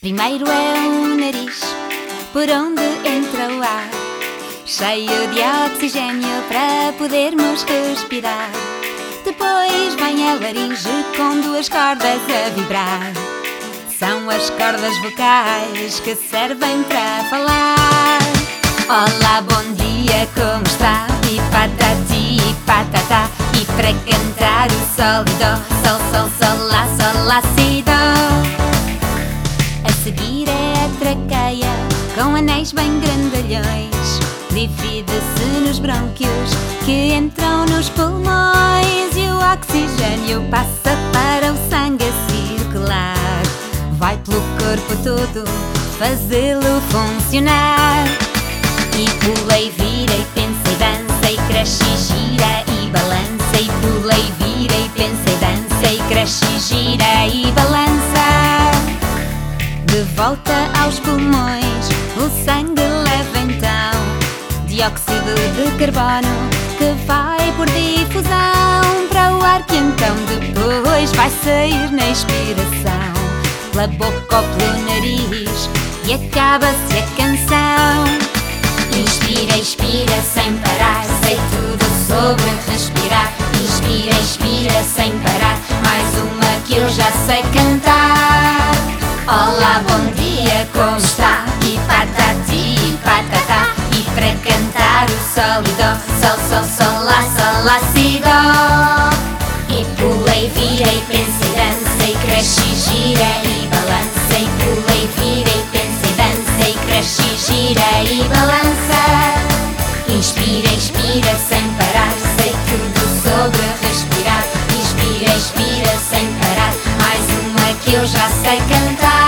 Primeiro é o nariz, por onde entra o ar, cheio de oxigênio para podermos respirar. Depois vem a laringe com duas cordas a vibrar. São as cordas vocais que servem para falar. Olá, bom dia, como está? E patati e patatá. E para cantar o sol e dó, sol, lá, si, dó. A seguir é a traqueia, com anéis bem grandalhões. Divide-se nos brônquios que entram nos pulmões. E o oxigênio passa para o sangue a circular. Vai pelo corpo todo fazê-lo funcionar. E pula e vira e pensa e dança e cresce e gira e balança. E pula e vira e pensa e dança e cresce e gira e balança. De volta aos pulmões, o sangue leva então dióxido de carbono que vai por difusão para o ar que então depois vai sair na expiração, pela boca ou pelo nariz, e acaba-se a canção. Inspira, expira sem parar, sei tudo sobre respirar. Inspira, expira sem parar, mais uma que eu já sei cantar. Olá, bom dia, como está? E patati e patatá. E para cantar o sol e dó, sol, lá, si, dó. E pula e vira e pensa e dança e cresce e gira e balança. E pula e vira e pensa e dança e cresce e gira e balança. Inspira, expira sem parar, sei tudo sobre respirar. Inspira, expira sem parar, mais uma que eu já sei cantar.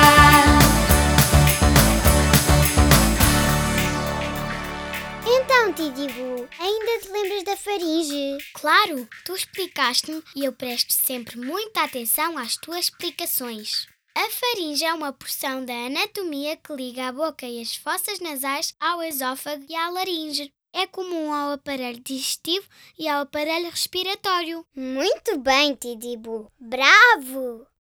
Então, Tidibu, ainda te lembras da faringe? Claro, tu explicaste-me e eu presto sempre muita atenção às tuas explicações. A faringe é uma porção da anatomia que liga a boca e as fossas nasais ao esófago e à laringe. É comum ao aparelho digestivo e ao aparelho respiratório. Muito bem, Tidibu. Bravo!